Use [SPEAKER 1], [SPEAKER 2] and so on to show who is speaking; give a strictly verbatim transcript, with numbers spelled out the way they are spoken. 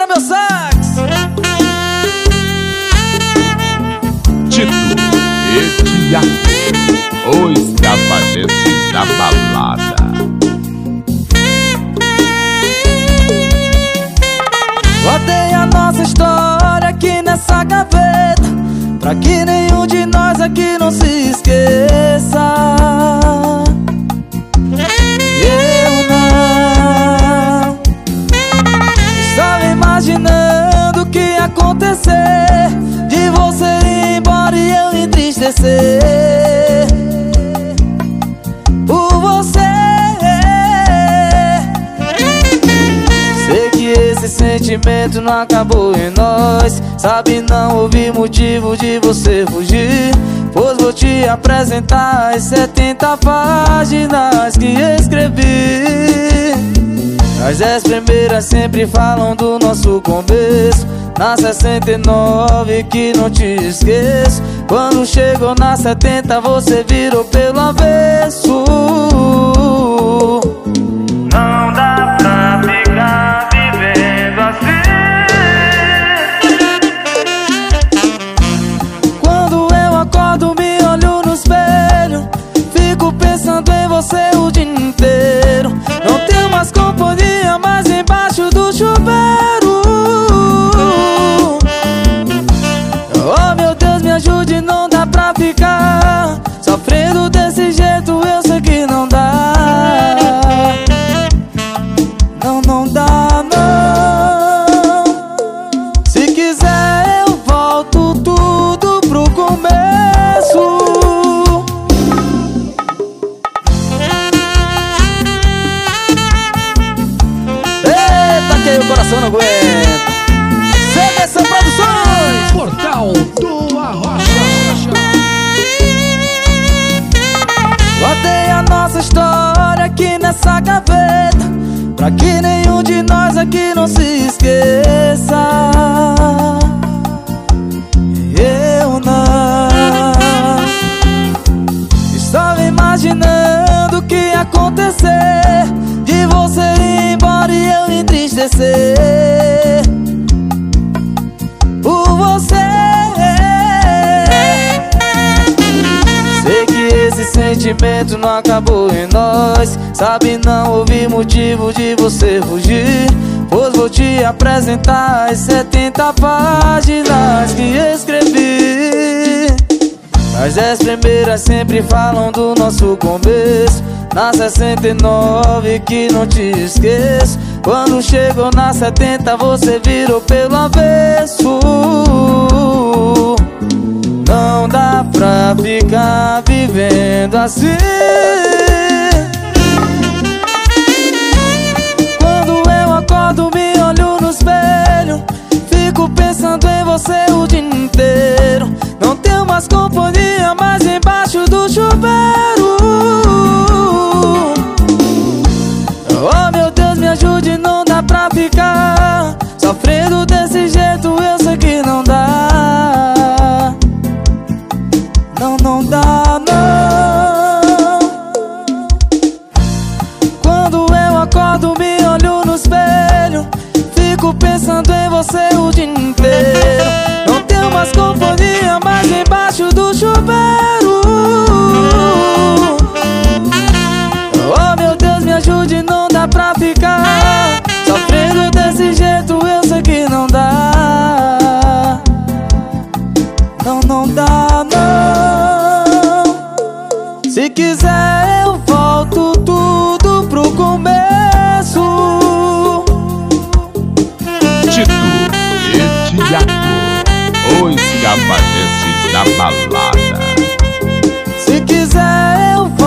[SPEAKER 1] Bora, meu sax!
[SPEAKER 2] Tito e Tiago, os cavalhetes da balada.
[SPEAKER 1] Guardei a nossa história aqui nessa gaveta, pra que nenhum de nós aqui não se esqueça. Eu não estava imaginando o que ia acontecer, de você ir embora e eu entristecer por você. Sei que esse sentimento não acabou em nós, sabe, não houve motivo de você fugir, pois vou te apresentar as setenta páginas que escrevi. As dez primeiras sempre falam do nosso começo, na sessenta e nove que não te esqueço. Quando chegou na setenta você virou pelo avesso. Não dá pra ficar vivendo assim. Quando eu acordo, me olho no espelho, fico pensando em você o dia inteiro. Não tenho mais companhia, mas embaixo do chuveiro. Oh, meu Deus, me ajude, não dá pra ficar sofrendo desse jeito, eu sei que não dá. Não, não dá, não. Se quiser eu volto tudo pro começo. Eita, que aí o coração não aguenta. C B C Produções,
[SPEAKER 3] Portal do Arrocha.
[SPEAKER 1] guardei a nossa história aqui nessa gaveta, pra que nenhum de nós aqui não se esqueça. Eu não estava imaginando o que ia acontecer, de você ir embora e eu entristecer por você. Sei que esse sentimento não acabou em nós, sabe, não houve motivo de você fugir, pois vou te apresentar as setenta páginas que escrevi. As dez primeiras sempre falam do nosso começo, na sessenta e nove que não te esqueço. Quando chegou na setenta você virou pelo avesso. Não dá pra ficar vivendo assim. Quando eu acordo, me olho no espelho, fico pensando em você o dia inteiro. Não tenho mais companhia, mas embaixo do chuveiro. Oh, meu Deus, me ajude, não dá pra ficar sofrendo desse jeito, eu sei que não dá. Não, não dá, não. Quando eu acordo, me olho no espelho, fico pensando em você o dia inteiro. Não tenho mais companhia, mas embaixo do chuveiro. Oh, meu Deus, me ajude, não dá pra ficar sofrendo desse jeito, eu sei que não dá. Não, não dá, não. Se quiser eu volto tudo pro começo.
[SPEAKER 2] Tito e Tiago, os cavalhetes da balada.
[SPEAKER 1] Se quiser eu volto